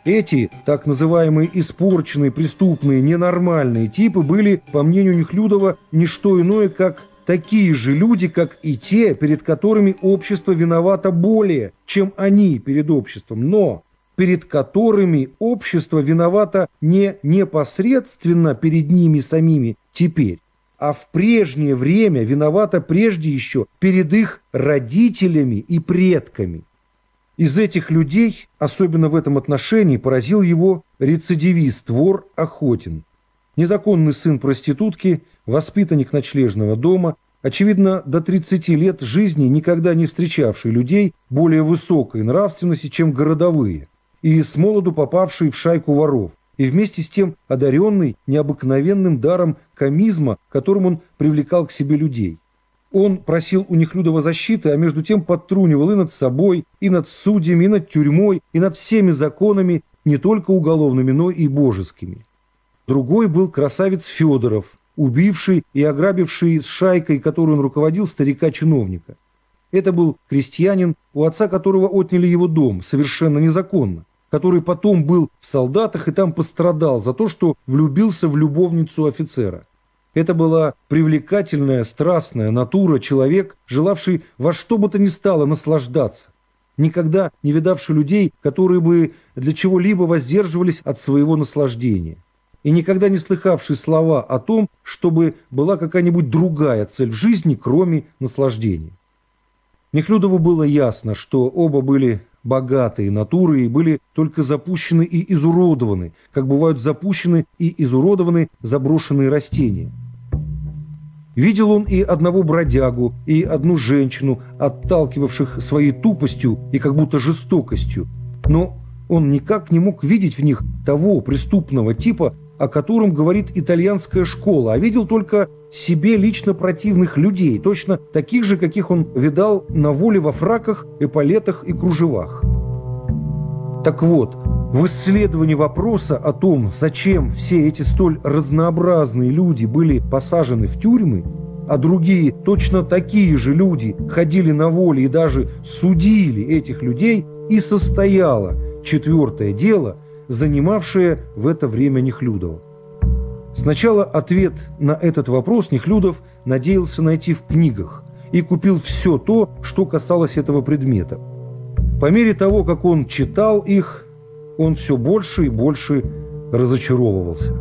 Speaker 2: Эти, так называемые испорченные, преступные, ненормальные типы были, по мнению Нехлюдова, не что иное, как такие же люди, как и те, перед которыми общество виновато более, чем они перед обществом, но перед которыми общество виновато не непосредственно перед ними самими теперь, а в прежнее время виновато прежде еще перед их родителями и предками. Из этих людей, особенно в этом отношении, поразил его рецидивист, вор Охотин. Незаконный сын проститутки, воспитанник ночлежного дома, очевидно, до 30 лет жизни никогда не встречавший людей более высокой нравственности, чем городовые, и с молоду попавший в шайку воров, и вместе с тем одаренный необыкновенным даром комизма, которым он привлекал к себе людей. Он просил у Нехлюдова защиты, а между тем подтрунивал и над собой, и над судьями, и над тюрьмой, и над всеми законами, не только уголовными, но и божескими. Другой был красавец Федоров, убивший и ограбивший с шайкой, которую он руководил, старика-чиновника. Это был крестьянин, у отца которого отняли его дом, совершенно незаконно, который потом был в солдатах и там пострадал за то, что влюбился в любовницу офицера. Это была привлекательная, страстная натура, человек, желавший во что бы то ни стало наслаждаться, никогда не видавший людей, которые бы для чего-либо воздерживались от своего наслаждения, и никогда не слыхавший слова о том, чтобы была какая-нибудь другая цель в жизни, кроме наслаждения. Нехлюдову было ясно, что оба были богатые натуры и были только запущены и изуродованы, как бывают запущены и изуродованы заброшенные растения. Видел он и одного бродягу, и одну женщину, отталкивавших своей тупостью и как будто жестокостью, но он никак не мог видеть в них того преступного типа, о котором говорит итальянская школа, а видел только себе лично противных людей, точно таких же, каких он видал на воле во фраках, эполетах и кружевах. Так вот, в исследовании вопроса о том, зачем все эти столь разнообразные люди были посажены в тюрьмы, а другие, точно такие же люди, ходили на воле и даже судили этих людей, и состояло четвертое дело, занимавшее в это время Нехлюдова. Сначала ответ на этот вопрос Нехлюдов надеялся найти в книгах и купил все то, что касалось этого предмета. По мере того, как он читал их, он все больше и больше разочаровывался.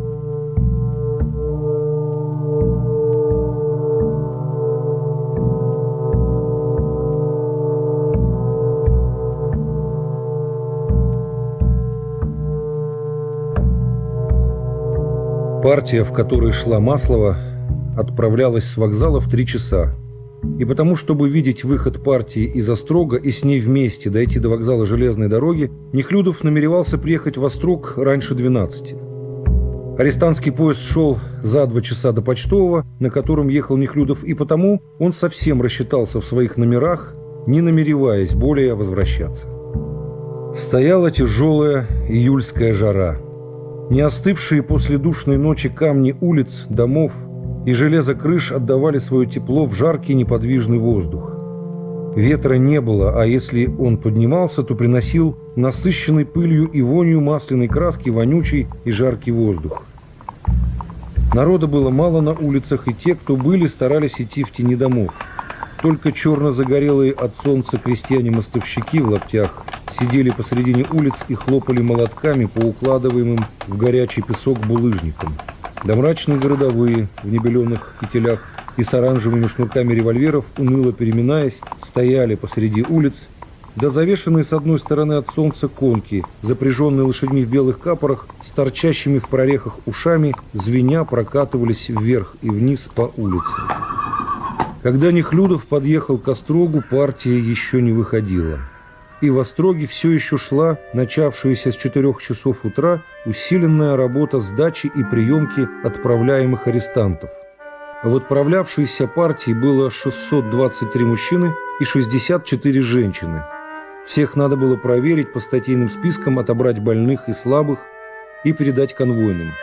Speaker 2: Партия, в которой шла Маслова, отправлялась с вокзала в 3 часа. И потому, чтобы видеть выход партии из Острога и с ней вместе дойти до вокзала железной дороги, Нехлюдов намеревался приехать в Острог раньше 12. Арестантский поезд шел за 2 часа до почтового, на котором ехал Нехлюдов, и потому он совсем рассчитался в своих номерах, не намереваясь более возвращаться. Стояла тяжелая июльская жара. Не остывшие после душной ночи камни улиц, домов и железо крыш отдавали свое тепло в жаркий неподвижный воздух. Ветра не было, а если он поднимался, то приносил насыщенной пылью и вонью масляной краски вонючий и жаркий воздух. Народа было мало на улицах, и те, кто были, старались идти в тени домов. Только черно-загорелые от солнца крестьяне-мостовщики в лаптях сидели посредине улиц и хлопали молотками по укладываемым в горячий песок булыжникам. Да мрачные городовые в небеленых кителях и с оранжевыми шнурками револьверов, уныло переминаясь, стояли посреди улиц, да завешенные с одной стороны от солнца конки, запряженные лошадьми в белых капорах, с торчащими в прорехах ушами, звеня прокатывались вверх и вниз по улице. Когда Нехлюдов подъехал к Острогу, партия еще не выходила. И в Остроге все еще шла начавшаяся с 4 часов утра усиленная работа сдачи и приемки отправляемых арестантов. В отправлявшейся партии было 623 мужчины и 64 женщины. Всех надо было проверить по статейным спискам, отобрать больных и слабых и передать конвойным.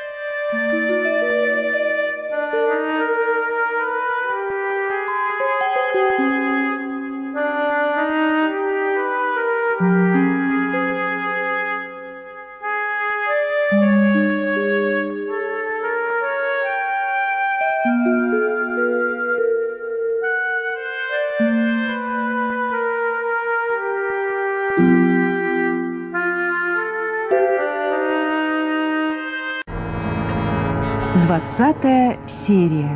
Speaker 1: 20-я серия.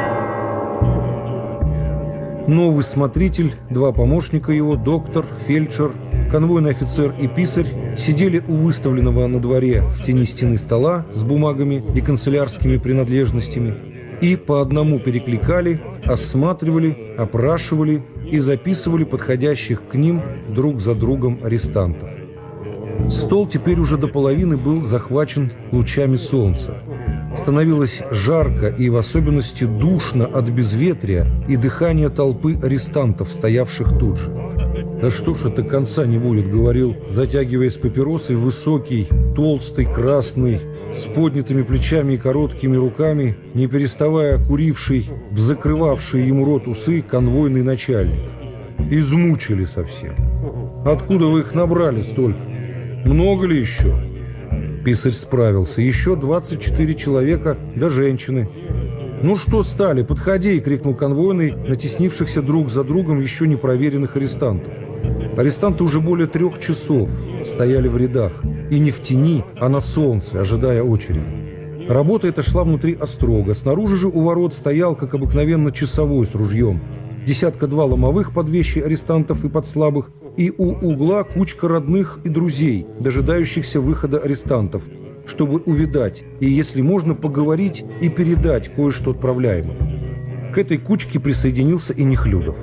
Speaker 2: Новый смотритель, два помощника его, доктор, фельдшер, конвойный офицер и писарь сидели у выставленного на дворе в тени стены стола с бумагами и канцелярскими принадлежностями и по одному перекликали, осматривали, опрашивали и записывали подходящих к ним друг за другом арестантов. Стол теперь уже до половины был захвачен лучами солнца. Становилось жарко и в особенности душно от безветрия и дыхания толпы арестантов, стоявших тут же. «Да что ж это конца не будет», — говорил, затягиваясь папиросой, высокий, толстый, красный, с поднятыми плечами и короткими руками, не переставая куривший, закрывавший ему рот усы, конвойный начальник. «Измучили совсем. Откуда вы их набрали столько? Много ли еще?» Писарь справился. Еще 24 человека, да женщины. «Ну что стали? Подходи!» — крикнул конвойный на теснившихся друг за другом еще не проверенных арестантов. Арестанты уже более 3 часов стояли в рядах. И не в тени, а на солнце, ожидая очереди. Работа эта шла внутри острога. Снаружи же у ворот стоял, как обыкновенно, часовой с ружьем. 10-2 ломовых под вещи арестантов и под слабых, и у угла кучка родных и друзей, дожидающихся выхода арестантов, чтобы увидать и, если можно, поговорить и передать кое-что отправляемым. К этой кучке присоединился и Нехлюдов.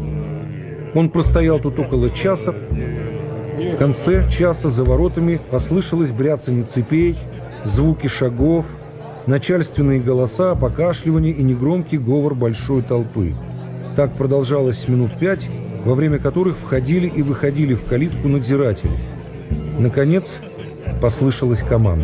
Speaker 2: Он простоял тут около часа. В конце часа за воротами послышалось бряцанье цепей, звуки шагов, начальственные голоса, покашливание и негромкий говор большой толпы. Так продолжалось минут 5, во время которых входили и выходили в калитку надзиратели. Наконец послышалась команда.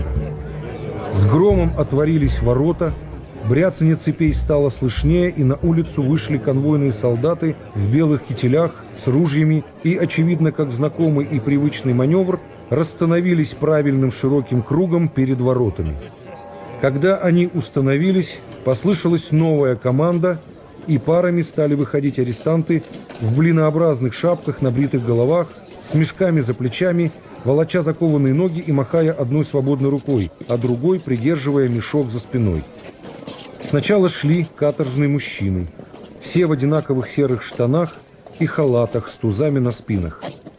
Speaker 2: С громом отворились ворота, бряцанье цепей стало слышнее, и на улицу вышли конвойные солдаты в белых кителях с ружьями и, очевидно, как знакомый и привычный маневр, расстановились правильным широким кругом перед воротами. Когда они установились, послышалась новая команда, и парами стали выходить арестанты в блинообразных шапках на бритых головах, с мешками за плечами, волоча закованные ноги и махая одной свободной рукой, а другой придерживая мешок за спиной. Сначала шли каторжные мужчины, все в одинаковых серых штанах и халатах с тузами на спинах.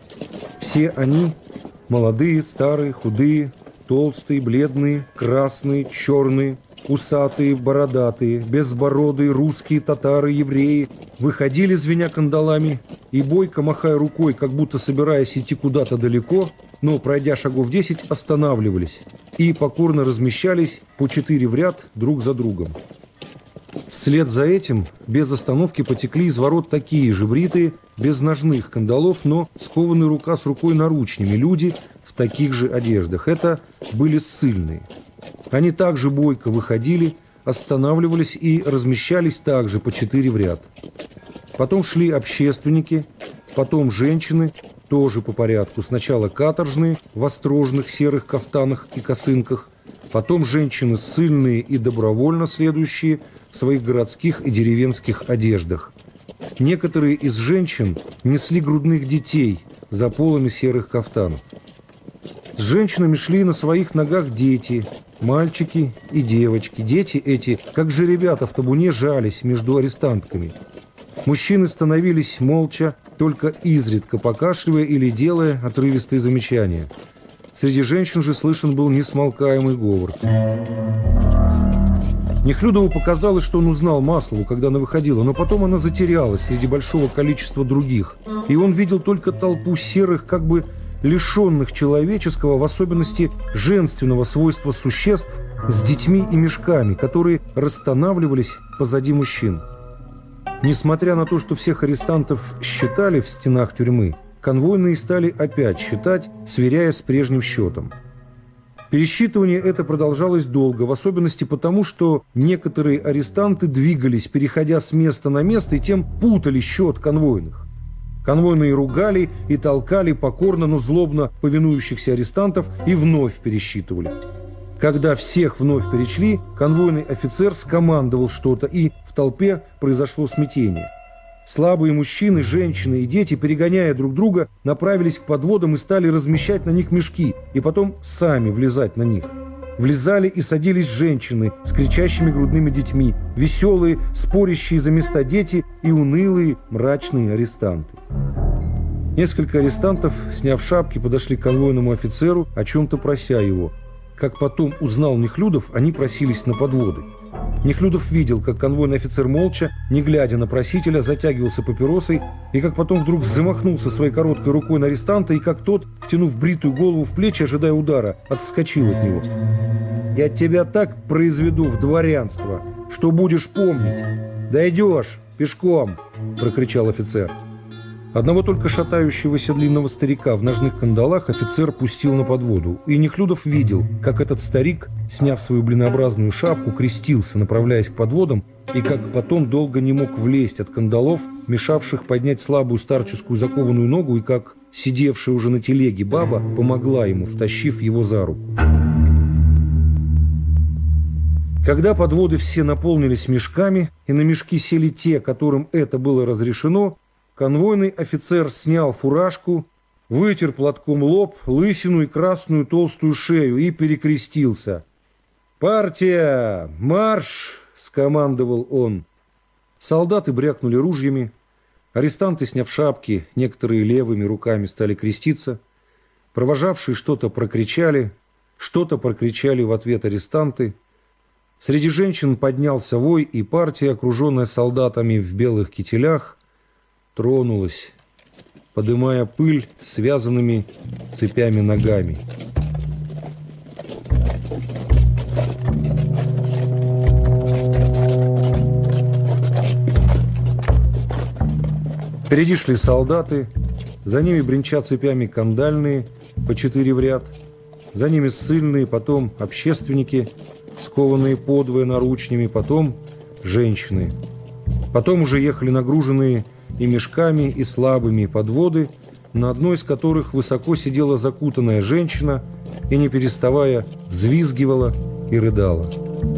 Speaker 2: Все они молодые, старые, худые, толстые, бледные, красные, черные, усатые, бородатые, безбородые, русские, татары, евреи выходили, звеня кандалами, и бойко, махая рукой, как будто собираясь идти куда-то далеко, но, пройдя шагов 10, останавливались и покорно размещались по 4 в ряд друг за другом. Вслед за этим без остановки потекли из ворот такие же бритые, без ножных кандалов, но скованные рука с рукой наручнями люди в таких же одеждах. Это были ссыльные. Они также бойко выходили, останавливались и размещались также по 4 в ряд. Потом шли общественники, потом женщины, тоже по порядку. Сначала каторжные в острожных серых кафтанах и косынках, потом женщины ссыльные и добровольно следующие в своих городских и деревенских одеждах. Некоторые из женщин несли грудных детей за полами серых кафтанов. С женщинами шли на своих ногах дети, мальчики и девочки. Дети эти, как же ребята в табуне, жались между арестантками. Мужчины становились молча, только изредка покашливая или делая отрывистые замечания. Среди женщин же слышен был несмолкаемый говор. Нехлюдову показалось, что он узнал Маслову, когда она выходила, но потом она затерялась среди большого количества других, и он видел только толпу серых, как бы лишенных человеческого, в особенности женственного свойства существ, с детьми и мешками, которые расстанавливались позади мужчин. Несмотря на то, что всех арестантов считали в стенах тюрьмы, конвойные стали опять считать, сверяя с прежним счетом. Пересчитывание это продолжалось долго, в особенности потому, что некоторые арестанты двигались, переходя с места на место, и тем путали счет конвойных. Конвойные ругали и толкали покорно, но злобно повинующихся арестантов и вновь пересчитывали. Когда всех вновь перечли, конвойный офицер скомандовал что-то, и в толпе произошло смятение. Слабые мужчины, женщины и дети, перегоняя друг друга, направились к подводам и стали размещать на них мешки, и потом сами влезать на них. Влезали и садились женщины с кричащими грудными детьми, веселые, спорящие за места дети и унылые, мрачные арестанты. Несколько арестантов, сняв шапки, подошли к конвойному офицеру, о чем-то прося его. Как потом узнал Нехлюдов, они просились на подводы. Нехлюдов видел, как конвойный офицер молча, не глядя на просителя, затягивался папиросой, и как потом вдруг замахнулся своей короткой рукой на арестанта, и как тот, втянув бритую голову в плечи, ожидая удара, отскочил от него. «Я тебя так произведу в дворянство, что будешь помнить. Дойдешь пешком!» – прокричал офицер. Одного только шатающегося длинного старика в ножных кандалах офицер пустил на подводу, и Нехлюдов видел, как этот старик, сняв свою блинообразную шапку, крестился, направляясь к подводам, и как потом долго не мог влезть от кандалов, мешавших поднять слабую старческую закованную ногу, и как сидевшая уже на телеге баба помогла ему, втащив его за руку. Когда подводы все наполнились мешками, и на мешки сели те, которым это было разрешено, конвойный офицер снял фуражку, вытер платком лоб, лысину и красную толстую шею и перекрестился. «Партия! Марш!» – скомандовал он. Солдаты брякнули ружьями, арестанты, сняв шапки, некоторые левыми руками стали креститься, провожавшие что-то прокричали в ответ арестанты. Среди женщин поднялся вой, и партия, окруженная солдатами в белых кителях, тронулась, подымая пыль связанными цепями ногами. Впереди шли солдаты, за ними бренча цепями кандальные, по 4 в ряд, за ними ссыльные, потом общественники, скованные подвое наручнями, потом женщины. Потом уже ехали нагруженные и мешками, и слабыми подводы, на одной из которых высоко сидела закутанная женщина и, не переставая, взвизгивала и рыдала.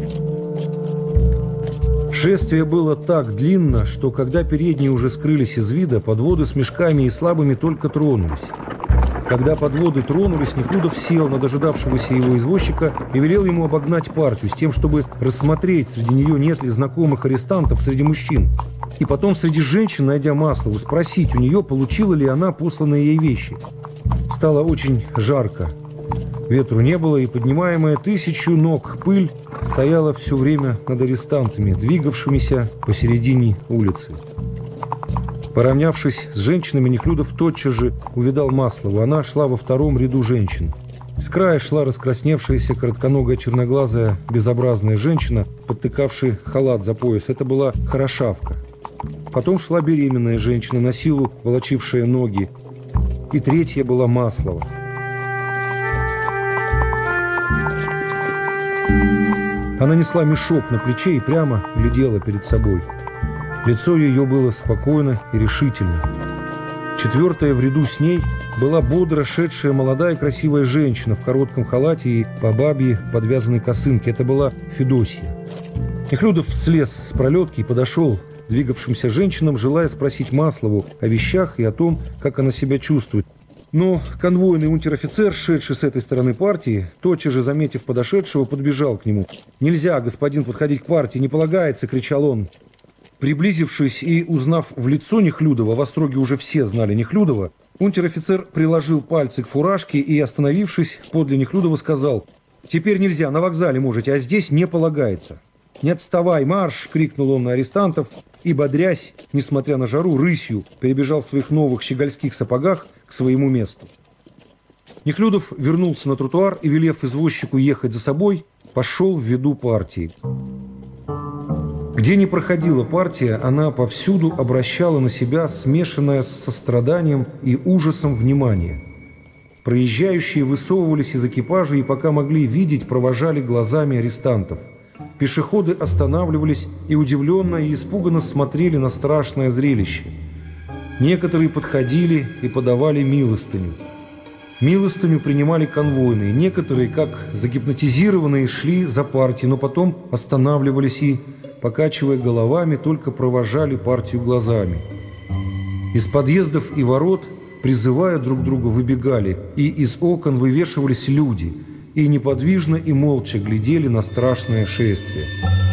Speaker 2: Шествие было так длинно, что когда передние уже скрылись из вида, подводы с мешками и слабыми только тронулись. Когда подводы тронулись, Нехлюдов сел на дожидавшегося его извозчика и велел ему обогнать партию с тем, чтобы рассмотреть, среди нее нет ли знакомых арестантов среди мужчин. И потом среди женщин, найдя Маслову, спросить у нее, получила ли она посланные ей вещи. Стало очень жарко. Ветру не было, и поднимаемая 1000 ног пыль стояла все время над арестантами, двигавшимися посередине улицы. Поравнявшись с женщинами, Нехлюдов тотчас же увидал Маслову. Она шла во втором ряду женщин. С края шла раскрасневшаяся, коротконогая, черноглазая, безобразная женщина, подтыкавшая халат за пояс. Это была Хорошавка. Потом шла беременная женщина, на силу волочившая ноги. И третья была Маслова. Она несла мешок на плече и прямо глядела перед собой. Лицо ее было спокойно и решительно. Четвертая в ряду с ней была бодро шедшая молодая красивая женщина в коротком халате и по бабье подвязанной косынке. Это была Федосья. Нехлюдов слез с пролетки и подошел к двигавшимся женщинам, желая спросить Маслову о вещах и о том, как она себя чувствует. Но конвойный унтер-офицер, шедший с этой стороны партии, тотчас же, заметив подошедшего, подбежал к нему. «Нельзя, господин, подходить к партии, не полагается!» – кричал он. Приблизившись и узнав в лицо Нехлюдова, в Остроге уже все знали Нехлюдова, унтер-офицер приложил пальцы к фуражке и, остановившись подле Нехлюдова, сказал: «Теперь нельзя, на вокзале можете, а здесь не полагается». «Не отставай, марш!» – крикнул он на арестантов и, бодрясь, несмотря на жару, рысью перебежал в своих новых щегольских сапогах к своему месту. Нехлюдов вернулся на тротуар и, велев извозчику ехать за собой, пошел в виду партии. Где ни проходила партия, она повсюду обращала на себя смешанное с состраданием и ужасом внимание. Проезжающие высовывались из экипажа и, пока могли видеть, провожали глазами арестантов. Пешеходы останавливались и удивленно и испуганно смотрели на страшное зрелище. Некоторые подходили и подавали милостыню. Милостыню принимали конвойные. Некоторые, как загипнотизированные, шли за партией, но потом останавливались и, покачивая головами, только провожали партию глазами. Из подъездов и ворот, призывая друг друга, выбегали, и из окон вывешивались люди. и неподвижно и молча глядели на страшное шествие.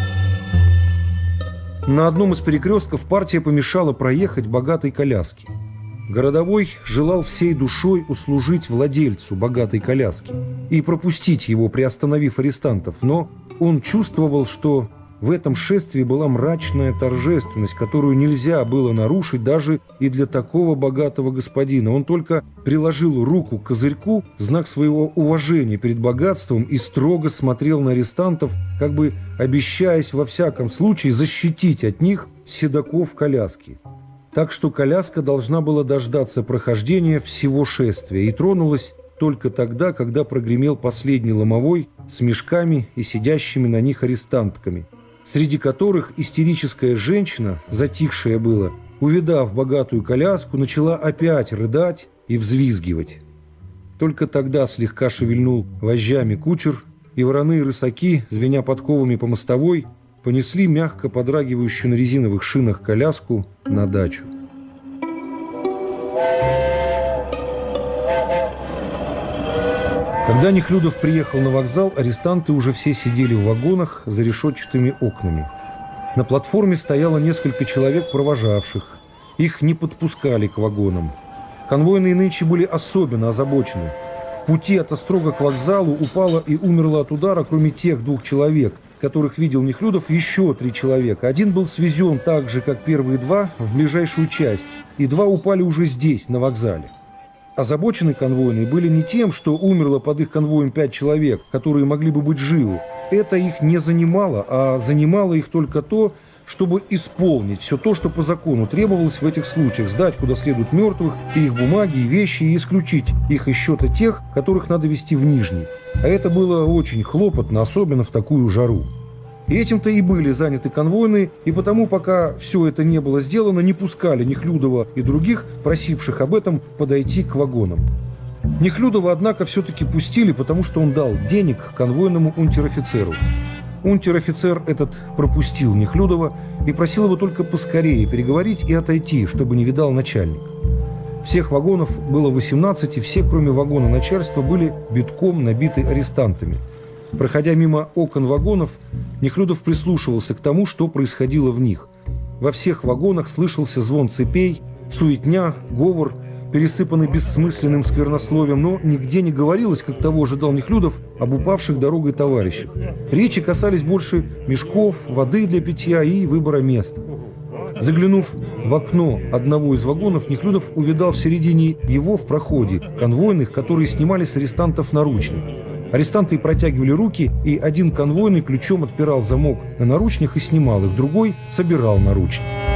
Speaker 2: На одном из перекрестков партия помешала проехать богатой коляске. Городовой желал всей душой услужить владельцу богатой коляски и пропустить его, приостановив арестантов, но он чувствовал, что в этом шествии была мрачная торжественность, которую нельзя было нарушить даже и для такого богатого господина. Он только приложил руку к козырьку в знак своего уважения перед богатством и строго смотрел на арестантов, как бы обещаясь во всяком случае защитить от них седаков коляски. Так что коляска должна была дождаться прохождения всего шествия и тронулась только тогда, когда прогремел последний ломовой с мешками и сидящими на них арестантками, среди которых истерическая женщина, затихшая было, увидав богатую коляску, начала опять рыдать и взвизгивать. Только тогда слегка шевельнул вожжами кучер, и вороны и рысаки, звеня подковами по мостовой, понесли мягко подрагивающую на резиновых шинах коляску на дачу. Когда Нехлюдов приехал на вокзал, арестанты уже все сидели в вагонах за решетчатыми окнами. На платформе стояло несколько человек, провожавших. Их не подпускали к вагонам. Конвойные нынче были особенно озабочены. В пути от Острога к вокзалу упало и умерло от удара, кроме тех 2 человек, которых видел Нехлюдов, еще 3 человека. Один был свезен так же, как первые 2, в ближайшую часть, и 2 упали уже здесь, на вокзале. Озабочены конвойные были не тем, что умерло под их конвоем 5 человек, которые могли бы быть живы. Это их не занимало, а занимало их только то, чтобы исполнить все то, что по закону требовалось в этих случаях, сдать куда следует мертвых, и их бумаги, и вещи, и исключить их из счета тех, которых надо везти в Нижний. А это было очень хлопотно, особенно в такую жару. И этим-то и были заняты конвойные, и потому, пока все это не было сделано, не пускали Нехлюдова и других, просивших об этом, подойти к вагонам. Нехлюдова, однако, все-таки пустили, потому что он дал денег конвойному унтер-офицеру. Унтер-офицер этот пропустил Нехлюдова и просил его только поскорее переговорить и отойти, чтобы не видал начальник. Всех вагонов было 18, и все, кроме вагона начальства, были битком набиты арестантами. Проходя мимо окон вагонов, Нехлюдов прислушивался к тому, что происходило в них. Во всех вагонах слышался звон цепей, суетня, говор, пересыпанный бессмысленным сквернословием, но нигде не говорилось, как того ожидал Нехлюдов, об упавших дорогой товарищах. Речи касались больше мешков, воды для питья и выбора места. Заглянув в окно одного из вагонов, Нехлюдов увидал в середине его в проходе конвойных, которые снимали с арестантов наручник. Арестанты протягивали руки, и один конвойный ключом отпирал замок на наручнях и снимал их, другой собирал наручник.